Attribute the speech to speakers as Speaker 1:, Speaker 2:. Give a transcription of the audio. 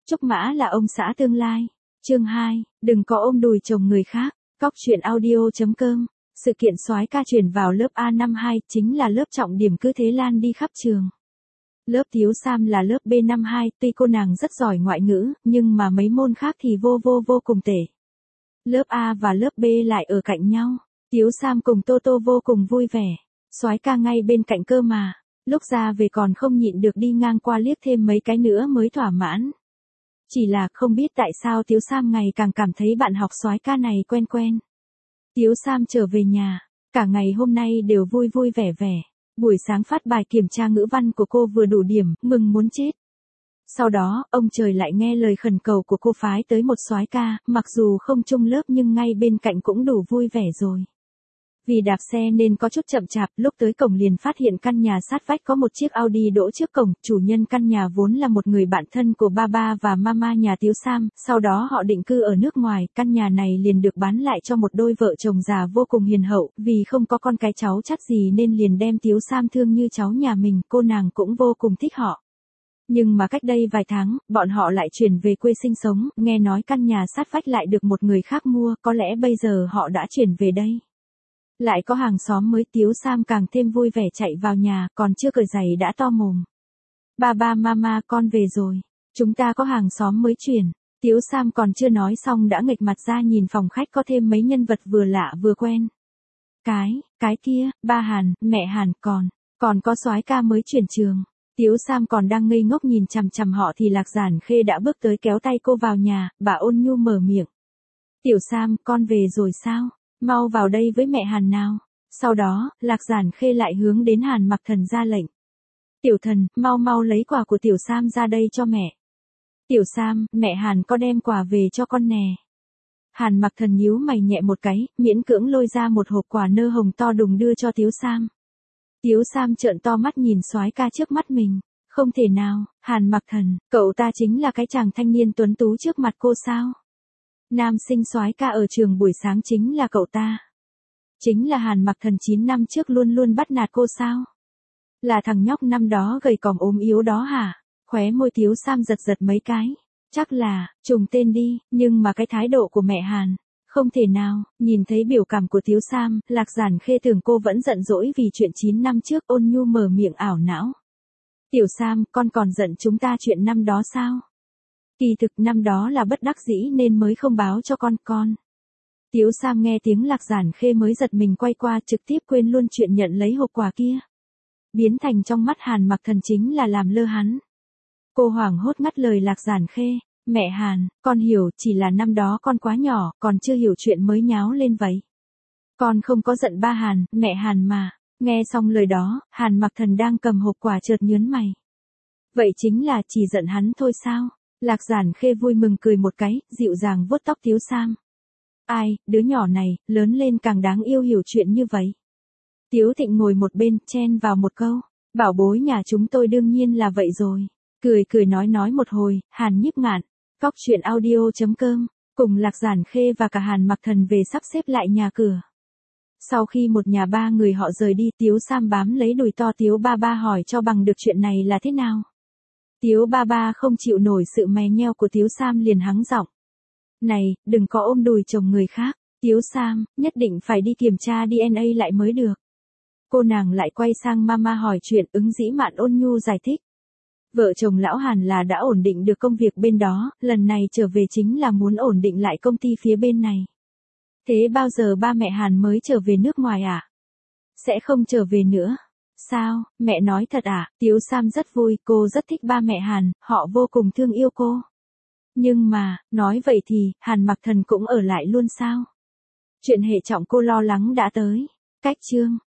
Speaker 1: Trúc Mã là ông xã tương lai. Chương 2, đừng có ôm đùi chồng người khác. Cóc truyện audio.com. Sự kiện soái ca chuyển vào lớp A năm 2 chính là lớp trọng điểm cứ thế lan đi khắp trường. Lớp Tiếu Sam là lớp B năm 2, tuy cô nàng rất giỏi ngoại ngữ, nhưng mà mấy môn khác thì vô cùng tệ. Lớp A và lớp B lại ở cạnh nhau. Tiếu Sam cùng Tô Tô vô cùng vui vẻ. Soái ca ngay bên cạnh cơ mà. Lúc ra về còn không nhịn được đi ngang qua liếc thêm mấy cái nữa mới thỏa mãn. Chỉ là không biết tại sao Tiếu Sam ngày càng cảm thấy bạn học soái ca này quen. Tiếu Sam trở về nhà, cả ngày hôm nay đều vui vẻ. Buổi sáng phát bài kiểm tra ngữ văn của cô vừa đủ điểm, mừng muốn chết. Sau đó, ông trời lại nghe lời khẩn cầu của cô phái tới một soái ca, mặc dù không chung lớp nhưng ngay bên cạnh cũng đủ vui vẻ rồi. Vì đạp xe nên có chút chậm chạp, lúc tới cổng liền phát hiện căn nhà sát vách có một chiếc Audi đỗ trước cổng, chủ nhân căn nhà vốn là một người bạn thân của Baba và Mama nhà Tiếu Sam, sau đó họ định cư ở nước ngoài, căn nhà này liền được bán lại cho một đôi vợ chồng già vô cùng hiền hậu, vì không có con cái cháu chắt gì nên liền đem Tiếu Sam thương như cháu nhà mình, cô nàng cũng vô cùng thích họ. Nhưng mà cách đây vài tháng, bọn họ lại chuyển về quê sinh sống, nghe nói căn nhà sát vách lại được một người khác mua, có lẽ bây giờ họ đã chuyển về đây. Lại có hàng xóm mới, Tiếu Sam càng thêm vui vẻ chạy vào nhà, còn chưa cởi giày đã to mồm. Ba mama con về rồi, chúng ta có hàng xóm mới chuyển. Tiếu Sam còn chưa nói xong đã nghệch mặt ra nhìn phòng khách có thêm mấy nhân vật vừa lạ vừa quen. Cái kia, ba Hàn, mẹ Hàn, còn có soái ca mới chuyển trường. Tiếu Sam còn đang ngây ngốc nhìn chằm họ thì Lạc Giản Khê đã bước tới kéo tay cô vào nhà, bà ôn nhu mở miệng. Tiểu Sam, con về rồi sao? Mau vào đây với mẹ Hàn nào. Sau đó, Lạc Giản Khê lại hướng đến Hàn Mặc Thần ra lệnh. Tiểu Thần, mau lấy quà của Tiểu Sam ra đây cho mẹ. Tiểu Sam, mẹ Hàn có đem quà về cho con nè. Hàn Mặc Thần nhíu mày nhẹ một cái, miễn cưỡng lôi ra một hộp quà nơ hồng to đùng đưa cho Tiếu Sam. Tiếu Sam trợn to mắt nhìn soái ca trước mắt mình. Không thể nào, Hàn Mặc Thần, cậu ta chính là cái chàng thanh niên tuấn tú trước mặt cô sao? Nam sinh soái ca ở trường buổi sáng chính là cậu ta. Chính là Hàn Mặc Thần 9 năm trước luôn bắt nạt cô sao? Là thằng nhóc năm đó gầy còm ốm yếu đó hả? Khóe môi Tiếu Sam giật mấy cái. Chắc là, trùng tên đi, nhưng mà cái thái độ của mẹ Hàn. Không thể nào, nhìn thấy biểu cảm của Tiếu Sam, Lạc Giản Khê tưởng cô vẫn giận dỗi vì chuyện 9 năm trước, ôn nhu mở miệng ảo não. Tiểu Sam, con còn giận chúng ta chuyện năm đó sao? Kỳ thực năm đó là bất đắc dĩ nên mới không báo cho con. Tiếu Sam nghe tiếng Lạc Giản Khê mới giật mình quay qua trực tiếp quên luôn chuyện nhận lấy hộp quà kia. Biến thành trong mắt Hàn Mặc Thần chính là làm lơ hắn. Cô hoảng hốt ngắt lời Lạc Giản Khê. Mẹ Hàn, con hiểu, chỉ là năm đó con quá nhỏ, còn chưa hiểu chuyện mới nháo lên vậy. Con không có giận ba Hàn, mẹ Hàn mà. Nghe xong lời đó, Hàn Mặc Thần đang cầm hộp quà chợt nhớn mày. Vậy chính là chỉ giận hắn thôi sao? Lạc Giản Khê vui mừng cười một cái, dịu dàng vuốt tóc Tiếu Sam. Ai, đứa nhỏ này, lớn lên càng đáng yêu hiểu chuyện như vậy. Tiếu Thịnh ngồi một bên, chen vào một câu. Bảo bối nhà chúng tôi đương nhiên là vậy rồi. Cười nói một hồi, Hàn Nhiếp Ngạn. Cóc truyện audio.com, cùng Lạc Giản Khê và cả Hàn Mặc Thần về sắp xếp lại nhà cửa. Sau khi một nhà ba người họ rời đi, Tiếu Sam bám lấy đùi to Tiếu Ba hỏi cho bằng được chuyện này là thế nào. Tiếu Ba không chịu nổi sự mè nheo của Tiếu Sam liền hắng giọng. Này, đừng có ôm đùi chồng người khác. Tiếu Sam, nhất định phải đi kiểm tra DNA lại mới được. Cô nàng lại quay sang Mama hỏi chuyện, ứng dĩ mạn ôn nhu giải thích. Vợ chồng lão Hàn là đã ổn định được công việc bên đó, lần này trở về chính là muốn ổn định lại công ty phía bên này. Thế bao giờ ba mẹ Hàn mới trở về nước ngoài à? Sẽ không trở về nữa. Sao, mẹ nói thật à? Tiếu Sam rất vui, cô rất thích ba mẹ Hàn, họ vô cùng thương yêu cô. Nhưng mà, nói vậy thì, Hàn Mặc Thần cũng ở lại luôn sao? Chuyện hệ trọng cô lo lắng đã tới. Cách chương.